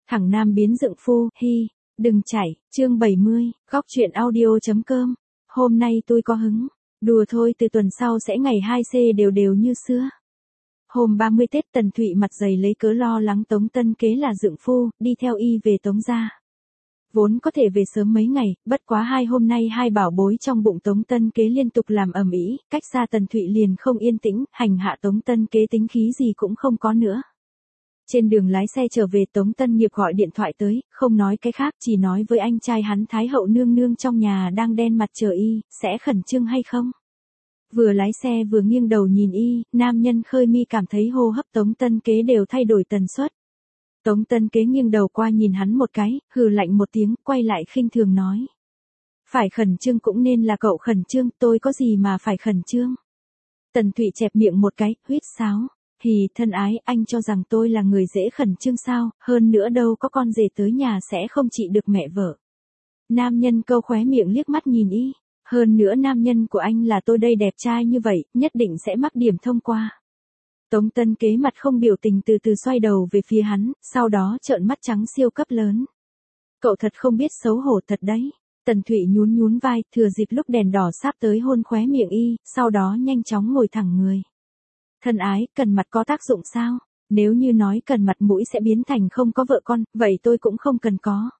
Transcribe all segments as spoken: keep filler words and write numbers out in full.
Thằng nam biến dựng phu, hi, đừng chảy, chương bảy mươi, góc chuyện audio.com. Hôm nay tôi có hứng, đùa thôi từ tuần sau sẽ ngày hai C đều đều như xưa. Hôm ba mươi Tết Tần Thụy mặt dày lấy cớ lo lắng Tống Tân Kế là dựng phu, đi theo y về Tống gia. Vốn có thể về sớm mấy ngày, bất quá hai hôm nay hai bảo bối trong bụng Tống Tân Kế liên tục làm ầm ĩ, cách xa Tần Thụy liền không yên tĩnh, hành hạ Tống Tân Kế tính khí gì cũng không có nữa. Trên đường lái xe trở về Tống Tân Nghiệp gọi điện thoại tới, không nói cái khác chỉ nói với anh trai hắn Thái hậu nương nương trong nhà đang đen mặt chờ y, sẽ khẩn trương hay không? Vừa lái xe vừa nghiêng đầu nhìn y, nam nhân Khơi Mi cảm thấy hô hấp Tống Tân Kế đều thay đổi tần suất. Tống Tân Kế nghiêng đầu qua nhìn hắn một cái, hừ lạnh một tiếng, quay lại khinh thường nói. Phải khẩn trương cũng nên là cậu khẩn trương, tôi có gì mà phải khẩn trương? Tần Thụy chẹp miệng một cái, huýt sáo. Hì, thân ái, anh cho rằng tôi là người dễ khẩn trương sao, hơn nữa đâu có con rể tới nhà sẽ không trị được mẹ vợ. Nam nhân câu khóe miệng liếc mắt nhìn y, hơn nữa nam nhân của anh là tôi đây đẹp trai như vậy, nhất định sẽ mắc điểm thông qua. Tống Tân Kế mặt không biểu tình từ từ xoay đầu về phía hắn, sau đó trợn mắt trắng siêu cấp lớn. Cậu thật không biết xấu hổ thật đấy. Tần Thụy nhún nhún vai, thừa dịp lúc đèn đỏ sắp tới hôn khóe miệng y, sau đó nhanh chóng ngồi thẳng người. Thân ái, cần mặt có tác dụng sao? Nếu như nói cần mặt mũi sẽ biến thành không có vợ con, vậy tôi cũng không cần có.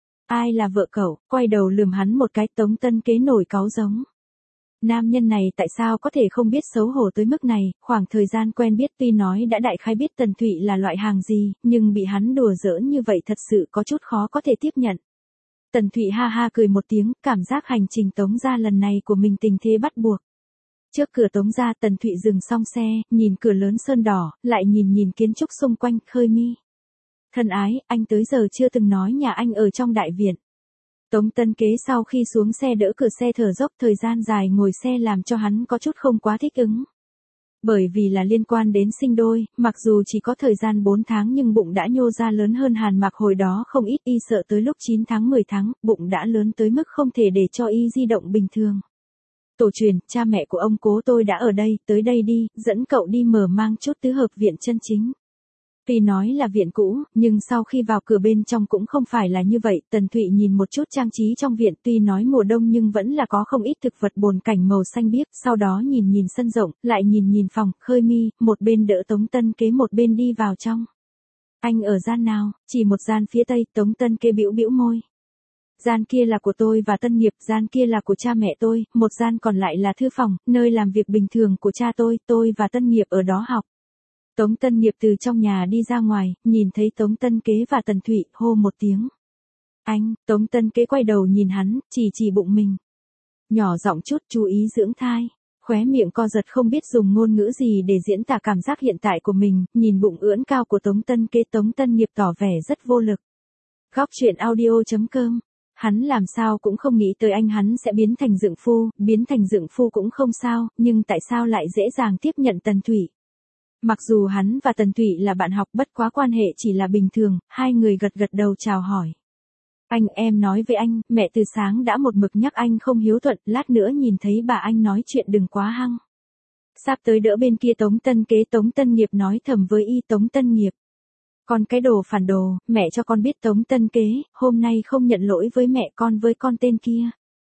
Ai là vợ cậu? Quay đầu lườm hắn một cái. Tống Tân Kế nổi cáu giống. Nam nhân này tại sao có thể không biết xấu hổ tới mức này, khoảng thời gian quen biết tuy nói đã đại khái biết Tần Thụy là loại hàng gì, nhưng bị hắn đùa giỡn như vậy thật sự có chút khó có thể tiếp nhận. Tần Thụy ha ha cười một tiếng, cảm giác hành trình Tống gia lần này của mình tình thế bắt buộc. Trước cửa Tống gia Tần Thụy dừng xong xe, nhìn cửa lớn sơn đỏ, lại nhìn nhìn kiến trúc xung quanh, Khơi Mi. Thân ái, anh tới giờ chưa từng nói nhà anh ở trong đại viện. Tống Tân Kế sau khi xuống xe đỡ cửa xe thở dốc, thời gian dài ngồi xe làm cho hắn có chút không quá thích ứng. Bởi vì là liên quan đến sinh đôi, mặc dù chỉ có thời gian bốn tháng nhưng bụng đã nhô ra lớn hơn Hàn Mặc hồi đó không ít, y sợ tới lúc chín tháng mười tháng, bụng đã lớn tới mức không thể để cho y di động bình thường. Tổ truyền, cha mẹ của ông cố tôi đã ở đây, tới đây đi, dẫn cậu đi mở mang chút tứ hợp viện chân chính. Tuy nói là viện cũ, nhưng sau khi vào cửa bên trong cũng không phải là như vậy. Tần Thụy nhìn một chút trang trí trong viện, tuy nói mùa đông nhưng vẫn là có không ít thực vật bồn cảnh màu xanh biếc. Sau đó nhìn nhìn sân rộng, lại nhìn nhìn phòng, Khơi Mi, một bên đỡ Tống Tân Kế một bên đi vào trong. Anh ở gian nào? Chỉ một gian phía tây. Tống Tân Kế bĩu bĩu môi. Gian kia là của tôi và Tân Nghiệp, gian kia là của cha mẹ tôi, một gian còn lại là thư phòng, nơi làm việc bình thường của cha tôi, tôi và Tân Nghiệp ở đó học. Tống Tân Nghiệp từ trong nhà đi ra ngoài, nhìn thấy Tống Tân Kế và Tần Thụy, hô một tiếng. Anh, Tống Tân Kế quay đầu nhìn hắn, chỉ chỉ bụng mình. Nhỏ giọng chút, chú ý dưỡng thai. Khóe miệng co giật không biết dùng ngôn ngữ gì để diễn tả cảm giác hiện tại của mình, nhìn bụng ưỡn cao của Tống Tân Kế. Tống Tân Nghiệp tỏ vẻ rất vô lực. Góc chuyện audio.com. Hắn làm sao cũng không nghĩ tới anh hắn sẽ biến thành dựng phu, biến thành dựng phu cũng không sao, nhưng tại sao lại dễ dàng tiếp nhận Tần Thụy. Mặc dù hắn và Tần Thụy là bạn học, bất quá quan hệ chỉ là bình thường, hai người gật gật đầu chào hỏi. Anh, em nói với anh, mẹ từ sáng đã một mực nhắc anh không hiếu thuận, lát nữa nhìn thấy bà anh nói chuyện đừng quá hăng. Sắp tới đỡ bên kia Tống Tân Kế. Tống Tân Nghiệp nói thầm với y. Tống Tân Nghiệp. Con cái đồ phản đồ, mẹ cho con biết Tống Tân Kế, hôm nay không nhận lỗi với mẹ con với con tên kia.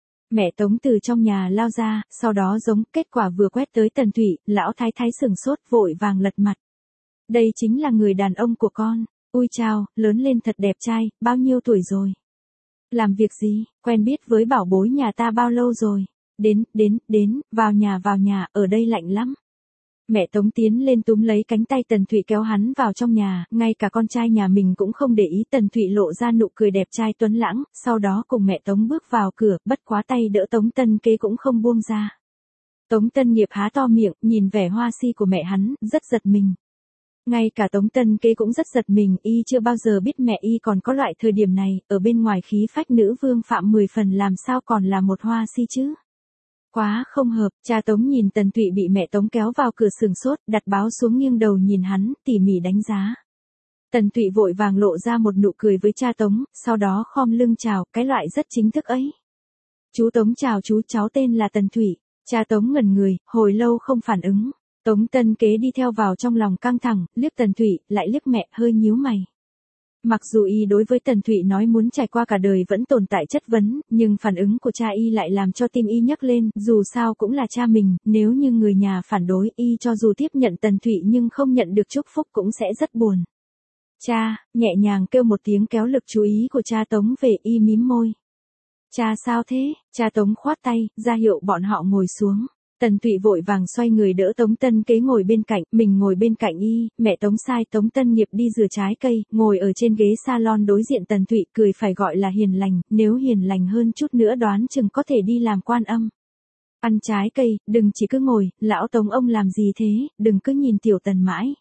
Mẹ Tống từ trong nhà lao ra, sau đó giống, kết quả vừa quét tới Tần Thụy, lão thái thái sừng sốt vội vàng lật mặt. Đây chính là người đàn ông của con, ui chao, lớn lên thật đẹp trai, bao nhiêu tuổi rồi? Làm việc gì, quen biết với bảo bối nhà ta bao lâu rồi? Đến, đến, đến, vào nhà vào nhà, ở đây lạnh lắm. Mẹ Tống tiến lên túm lấy cánh tay Tần Thụy kéo hắn vào trong nhà, ngay cả con trai nhà mình cũng không để ý. Tần Thụy lộ ra nụ cười đẹp trai tuấn lãng, sau đó cùng mẹ Tống bước vào cửa, bất quá tay đỡ Tống Tân Kế cũng không buông ra. Tống Tân Nghiệp há to miệng, nhìn vẻ hoa si của mẹ hắn, rất giật mình. Ngay cả Tống Tân Kế cũng rất giật mình, y chưa bao giờ biết mẹ y còn có loại thời điểm này, ở bên ngoài khí phách nữ vương phạm mười phần làm sao còn là một hoa si chứ. Quá không hợp, cha Tống nhìn Tần Thụy bị mẹ Tống kéo vào cửa sừng sốt, đặt báo xuống nghiêng đầu nhìn hắn, tỉ mỉ đánh giá. Tần Thụy vội vàng lộ ra một nụ cười với cha Tống, sau đó khom lưng chào, cái loại rất chính thức ấy. Chú Tống chào chú, cháu tên là Tần Thụy. Cha Tống ngẩn người, hồi lâu không phản ứng. Tống Tân Kế đi theo vào trong lòng căng thẳng, liếc Tần Thụy, lại liếc mẹ, hơi nhíu mày. Mặc dù y đối với Tần Thụy nói muốn trải qua cả đời vẫn tồn tại chất vấn, nhưng phản ứng của cha y lại làm cho tim y nhấc lên, dù sao cũng là cha mình, nếu như người nhà phản đối y cho dù tiếp nhận Tần Thụy nhưng không nhận được chúc phúc cũng sẽ rất buồn. Cha, nhẹ nhàng kêu một tiếng kéo lực chú ý của cha Tống về, y mím môi. Cha sao thế? Cha Tống khoát tay, ra hiệu bọn họ ngồi xuống. Tần Thụy vội vàng xoay người đỡ Tống Tân Kế ngồi bên cạnh, mình ngồi bên cạnh y, mẹ Tống sai Tống Tân Nghiệp đi rửa trái cây, ngồi ở trên ghế salon đối diện Tần Thụy, cười phải gọi là hiền lành, nếu hiền lành hơn chút nữa đoán chừng có thể đi làm quan âm. Ăn trái cây, đừng chỉ cứ ngồi, lão Tống ông làm gì thế, đừng cứ nhìn tiểu Tần mãi.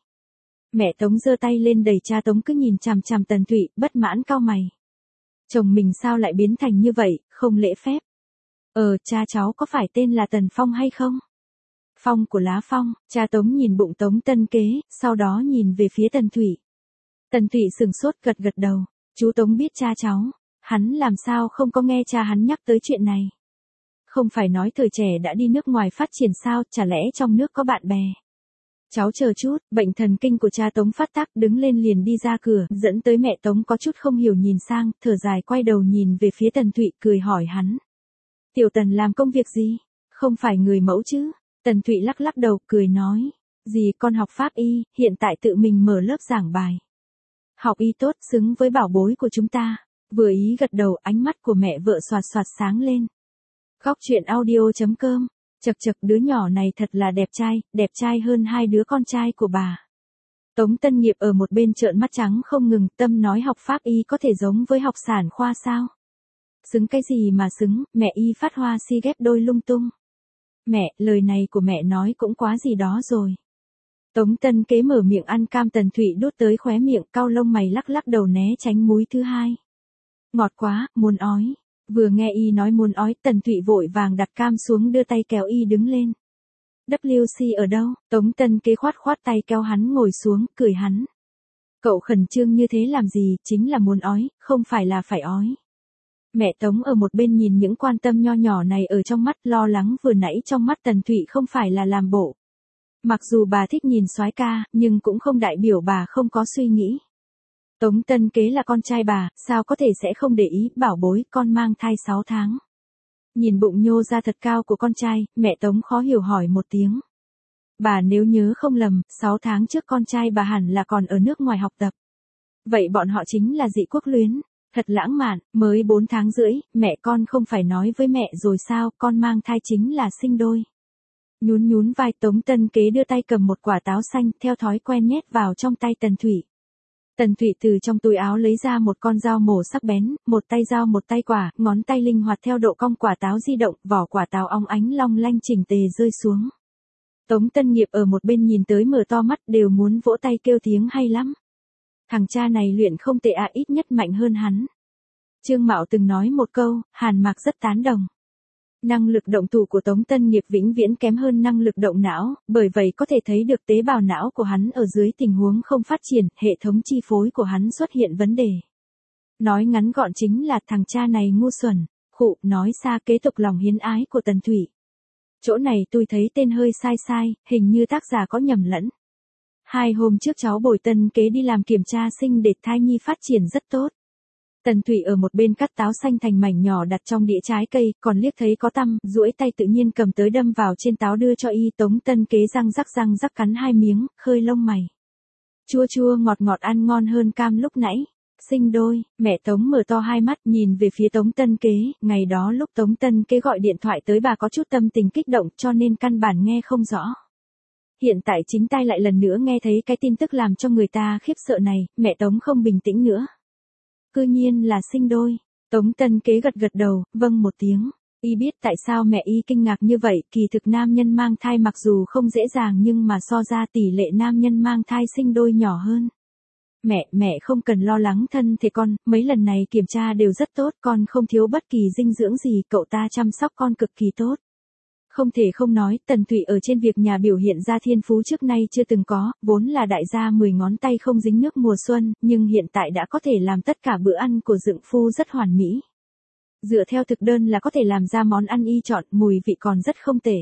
Mẹ Tống giơ tay lên đẩy cha Tống cứ nhìn chằm chằm Tần Thụy, bất mãn cau mày. Chồng mình sao lại biến thành như vậy, không lễ phép. Ờ, cha cháu có phải tên là Tần Phong hay không? Phong của lá phong, cha Tống nhìn bụng Tống Tân Kế, sau đó nhìn về phía Tần Thụy. Tần Thụy sừng sốt gật gật đầu, chú Tống biết cha cháu, hắn làm sao không có nghe cha hắn nhắc tới chuyện này. Không phải nói thời trẻ đã đi nước ngoài phát triển sao, chả lẽ trong nước có bạn bè. Cháu chờ chút, bệnh thần kinh của cha Tống phát tác đứng lên liền đi ra cửa, dẫn tới mẹ Tống có chút không hiểu nhìn sang, thở dài quay đầu nhìn về phía Tần Thụy cười hỏi hắn. Tiểu Tần làm công việc gì? Không phải người mẫu chứ? Tần Thụy lắc lắc đầu cười nói. Gì con học pháp y, hiện tại tự mình mở lớp giảng bài. Học y tốt xứng với bảo bối của chúng ta. Vừa ý gật đầu ánh mắt của mẹ vợ xoạt xoạt sáng lên. Góc truyện audio chấm com. Chật chật đứa nhỏ này thật là đẹp trai, đẹp trai hơn hai đứa con trai của bà. Tống Tân Nghiệp ở một bên trợn mắt trắng không ngừng, tâm nói học pháp y có thể giống với học sản khoa sao? Xứng cái gì mà xứng, mẹ y phát hoa si ghép đôi lung tung. Mẹ, lời này của mẹ nói cũng quá gì đó rồi. Tống Tân Kế mở miệng ăn cam, Tần Thụy đút tới khóe miệng, cau lông mày lắc lắc đầu né tránh múi thứ hai. Ngọt quá, muốn ói. Vừa nghe y nói muốn ói, Tần Thụy vội vàng đặt cam xuống đưa tay kéo y đứng lên. vê xê ở đâu? Tống Tân Kế khoát khoát tay kéo hắn ngồi xuống, cười hắn. Cậu khẩn trương như thế làm gì, chính là muốn ói, không phải là phải ói. Mẹ Tống ở một bên nhìn những quan tâm nho nhỏ này ở trong mắt, lo lắng vừa nãy trong mắt Tần Thụy không phải là làm bộ. Mặc dù bà thích nhìn soái ca, nhưng cũng không đại biểu bà không có suy nghĩ. Tống Tân Kế là con trai bà, sao có thể sẽ không để ý, bảo bối, con mang thai sáu tháng. Nhìn bụng nhô ra thật cao của con trai, mẹ Tống khó hiểu hỏi một tiếng. Bà nếu nhớ không lầm, sáu tháng trước con trai bà hẳn là còn ở nước ngoài học tập. Vậy bọn họ chính là dị quốc luyến. Thật lãng mạn, mới bốn tháng rưỡi, mẹ con không phải nói với mẹ rồi sao, con mang thai chính là sinh đôi. Nhún nhún vai, Tống Tân Kế đưa tay cầm một quả táo xanh, theo thói quen nhét vào trong tay Tần Thụy. Tần Thụy từ trong túi áo lấy ra một con dao mổ sắc bén, một tay dao một tay quả, ngón tay linh hoạt theo độ cong quả táo di động, vỏ quả táo óng ánh long lanh chỉnh tề rơi xuống. Tống Tân Nghiệp ở một bên nhìn tới mở to mắt, đều muốn vỗ tay kêu tiếng hay lắm. Thằng cha này luyện không tệ à, ít nhất mạnh hơn hắn. Trương Mạo từng nói một câu, Hàn Mạc rất tán đồng. Năng lực động thủ của Tống Tân Nghiệp vĩnh viễn kém hơn năng lực động não, bởi vậy có thể thấy được tế bào não của hắn ở dưới tình huống không phát triển, hệ thống chi phối của hắn xuất hiện vấn đề. Nói ngắn gọn chính là thằng cha này ngu xuẩn, khụ, nói xa kế tục lòng hiến ái của Tần Thụy. Chỗ này tôi thấy tên hơi sai sai, hình như tác giả có nhầm lẫn. Hai hôm trước cháu bồi Tân Kế đi làm kiểm tra sinh để thai nhi phát triển rất tốt. Tần Thụy ở một bên cắt táo xanh thành mảnh nhỏ đặt trong đĩa trái cây, còn liếc thấy có tăm, duỗi tay tự nhiên cầm tới đâm vào trên táo đưa cho y. Tống Tân Kế răng rắc răng rắc cắn hai miếng, khơi lông mày. Chua chua ngọt ngọt ăn ngon hơn cam lúc nãy. Sinh đôi, mẹ Tống mở to hai mắt nhìn về phía Tống Tân Kế, ngày đó lúc Tống Tân Kế gọi điện thoại tới bà có chút tâm tình kích động cho nên căn bản nghe không rõ. Hiện tại chính tai lại lần nữa nghe thấy cái tin tức làm cho người ta khiếp sợ này, mẹ Tống không bình tĩnh nữa. Cư nhiên là sinh đôi. Tống Tân Kế gật gật đầu, vâng một tiếng. Y biết tại sao mẹ y kinh ngạc như vậy, kỳ thực nam nhân mang thai mặc dù không dễ dàng nhưng mà so ra tỷ lệ nam nhân mang thai sinh đôi nhỏ hơn. Mẹ, mẹ không cần lo lắng thân thể con, mấy lần này kiểm tra đều rất tốt, con không thiếu bất kỳ dinh dưỡng gì, cậu ta chăm sóc con cực kỳ tốt. Không thể không nói, Tần Thụy ở trên việc nhà biểu hiện ra thiên phú trước nay chưa từng có, vốn là đại gia mười ngón tay không dính nước mùa xuân, nhưng hiện tại đã có thể làm tất cả bữa ăn của dượng phu rất hoàn mỹ. Dựa theo thực đơn là có thể làm ra món ăn y chọn, mùi vị còn rất không tệ.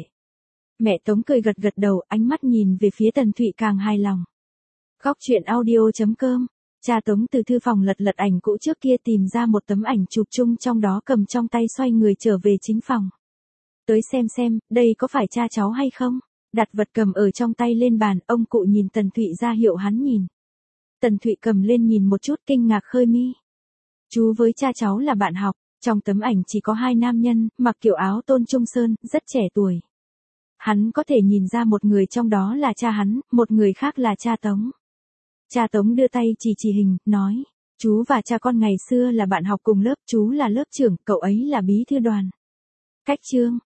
Mẹ Tống cười gật gật đầu, ánh mắt nhìn về phía Tần Thụy càng hài lòng. Góc truyện audio chấm com Cha Tống từ thư phòng lật lật ảnh cũ trước kia tìm ra một tấm ảnh chụp chung, trong đó cầm trong tay xoay người trở về chính phòng. Tới xem xem, đây có phải cha cháu hay không? Đặt vật cầm ở trong tay lên bàn, ông cụ nhìn Tần Thụy ra hiệu hắn nhìn. Tần Thụy cầm lên nhìn một chút, kinh ngạc khơi mi. Chú với cha cháu là bạn học, trong tấm ảnh chỉ có hai nam nhân, mặc kiểu áo tôn trung sơn, rất trẻ tuổi. Hắn có thể nhìn ra một người trong đó là cha hắn, một người khác là cha Tống. Cha Tống đưa tay chỉ chỉ hình, nói, chú và cha con ngày xưa là bạn học cùng lớp, chú là lớp trưởng, cậu ấy là bí thư đoàn. Cách chương,